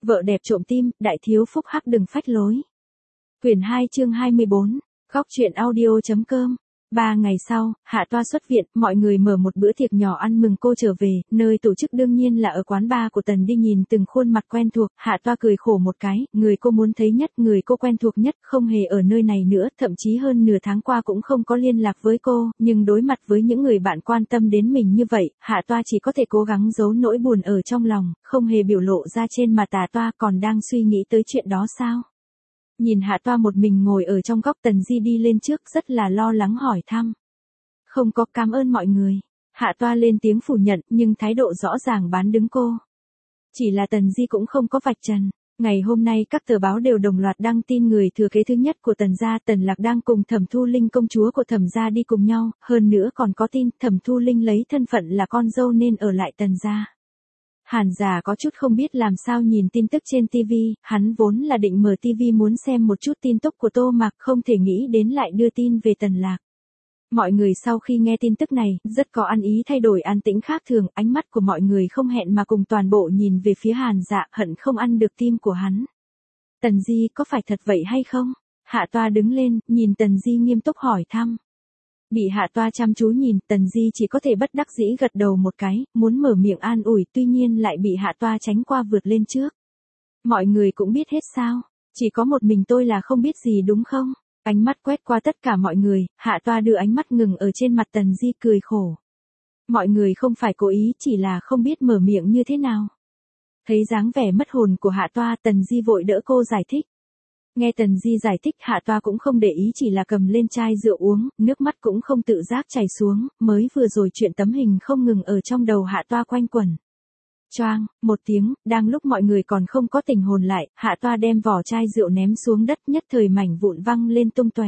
Vợ đẹp trộm tim, đại thiếu phúc hắc đừng phách lối. Quyển 2 chương 24, Góc truyện audio.com. 3 ngày sau, Hạ Toa xuất viện, mọi người mở một bữa tiệc nhỏ ăn mừng cô trở về, nơi tổ chức đương nhiên là ở quán bar của Tần Đi. Nhìn từng khuôn mặt quen thuộc, Hạ Toa cười khổ một cái, người cô muốn thấy nhất, người cô quen thuộc nhất, không hề ở nơi này nữa, thậm chí hơn nửa tháng qua cũng không có liên lạc với cô, nhưng đối mặt với những người bạn quan tâm đến mình như vậy, Hạ Toa chỉ có thể cố gắng giấu nỗi buồn ở trong lòng, không hề biểu lộ ra trên mặt. Toa còn đang suy nghĩ tới chuyện đó sao? Nhìn Hạ Toa một mình ngồi ở trong góc, Tần Di đi lên trước rất là lo lắng hỏi thăm. Không có, cảm ơn mọi người. Hạ Toa lên tiếng phủ nhận, nhưng thái độ rõ ràng bán đứng cô. Chỉ là Tần Di cũng không có vạch trần. Ngày hôm nay các tờ báo đều đồng loạt đăng tin người thừa kế thứ nhất của Tần gia, Tần Lạc đang cùng Thẩm Thu Linh công chúa của Thẩm gia đi cùng nhau, hơn nữa còn có tin Thẩm Thu Linh lấy thân phận là con dâu nên ở lại Tần gia. Hàn Giả có chút không biết làm sao nhìn tin tức trên TV, hắn vốn là định mở TV muốn xem một chút tin tức của Tô Mạc, không thể nghĩ đến lại đưa tin về Tần Lạc. Mọi người sau khi nghe tin tức này, rất có ăn ý thay đổi an tĩnh khác thường, ánh mắt của mọi người không hẹn mà cùng toàn bộ nhìn về phía Hàn Dạ, hận không ăn được tim của hắn. Tần Di có phải thật vậy hay không? Hạ Toa đứng lên, nhìn Tần Di nghiêm túc hỏi thăm. Bị Hạ Toa chăm chú nhìn, Tần Di chỉ có thể bất đắc dĩ gật đầu một cái, muốn mở miệng an ủi, tuy nhiên lại bị Hạ Toa tránh qua vượt lên trước. Mọi người cũng biết hết sao, chỉ có một mình tôi là không biết gì đúng không? Ánh mắt quét qua tất cả mọi người, Hạ Toa đưa ánh mắt ngừng ở trên mặt Tần Di cười khổ. Mọi người không phải cố ý, chỉ là không biết mở miệng như thế nào. Thấy dáng vẻ mất hồn của Hạ Toa, Tần Di vội đỡ cô giải thích. Nghe Tần Di giải thích, Hạ Toa cũng không để ý, chỉ là cầm lên chai rượu uống, nước mắt cũng không tự giác chảy xuống, mới vừa rồi chuyện tấm hình không ngừng ở trong đầu Hạ Toa quanh quẩn. Choang, một tiếng, đang lúc mọi người còn không có tỉnh hồn lại, Hạ Toa đem vỏ chai rượu ném xuống đất, nhất thời mảnh vụn văng lên tung tóe.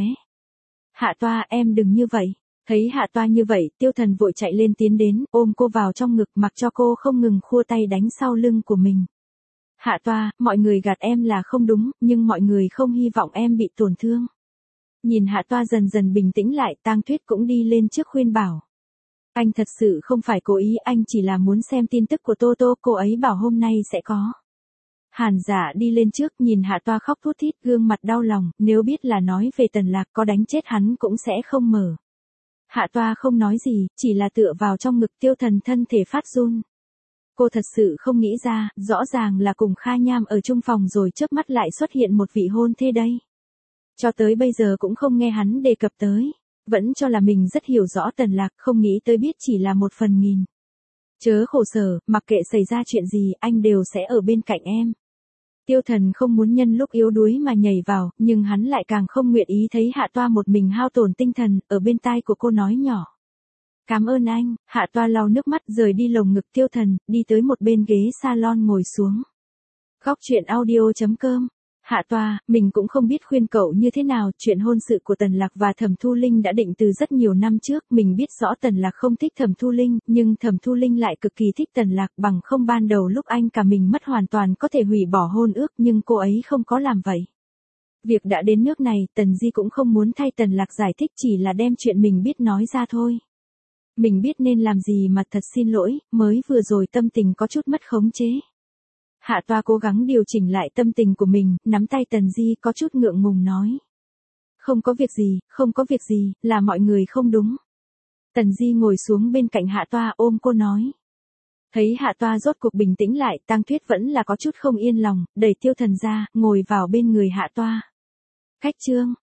Hạ Toa, em đừng như vậy. Thấy Hạ Toa như vậy, Tiêu Thần vội chạy lên tiến đến, ôm cô vào trong ngực, mặc cho cô không ngừng khua tay đánh sau lưng của mình. Hạ Toa, mọi người gạt em là không đúng, nhưng mọi người không hy vọng em bị tổn thương. Nhìn Hạ Toa dần dần bình tĩnh lại, Tang Thuyết cũng đi lên trước khuyên bảo. Anh thật sự không phải cố ý, anh chỉ là muốn xem tin tức của Tô Tô, cô ấy bảo hôm nay sẽ có. Hàn Giả đi lên trước, nhìn Hạ Toa khóc thút thít, gương mặt đau lòng, nếu biết là nói về Tần Lạc có đánh chết hắn cũng sẽ không mở. Hạ Toa không nói gì, chỉ là tựa vào trong ngực Tiêu Thần, thân thể phát run. Cô thật sự không nghĩ ra, rõ ràng là cùng Kha Nham ở chung phòng rồi chớp mắt lại xuất hiện một vị hôn thê đây. Cho tới bây giờ cũng không nghe hắn đề cập tới. Vẫn cho là mình rất hiểu rõ Tần Lạc, không nghĩ tới biết chỉ là 1/1000. Chớ khổ sở, mặc kệ xảy ra chuyện gì, anh đều sẽ ở bên cạnh em. Tiêu Thần không muốn nhân lúc yếu đuối mà nhảy vào, nhưng hắn lại càng không nguyện ý thấy Hạ Toa một mình hao tổn tinh thần, ở bên tai của cô nói nhỏ. Cảm ơn anh. Hạ Toa lau nước mắt rời đi lồng ngực Tiêu Thần, đi tới một bên ghế salon ngồi xuống. Góc truyện audio.com. Hạ Toa, mình cũng không biết khuyên cậu như thế nào, chuyện hôn sự của Tần Lạc và Thẩm Thu Linh đã định từ rất nhiều năm trước, mình biết rõ Tần Lạc không thích Thẩm Thu Linh, nhưng Thẩm Thu Linh lại cực kỳ thích Tần Lạc, bằng không ban đầu lúc anh cả mình mất hoàn toàn có thể hủy bỏ hôn ước, nhưng cô ấy không có làm vậy. Việc đã đến nước này, Tần Di cũng không muốn thay Tần Lạc giải thích, chỉ là đem chuyện mình biết nói ra thôi. Mình biết nên làm gì mà thật xin lỗi, mới vừa rồi tâm tình có chút mất khống chế. Hạ Toa cố gắng điều chỉnh lại tâm tình của mình, nắm tay Tần Di có chút ngượng ngùng nói. Không có việc gì, không có việc gì, là mọi người không đúng. Tần Di ngồi xuống bên cạnh Hạ Toa ôm cô nói. Thấy Hạ Toa rốt cuộc bình tĩnh lại, Tang Thuyết vẫn là có chút không yên lòng, đẩy Tiêu Thần ra, ngồi vào bên người Hạ Toa. Khách trương,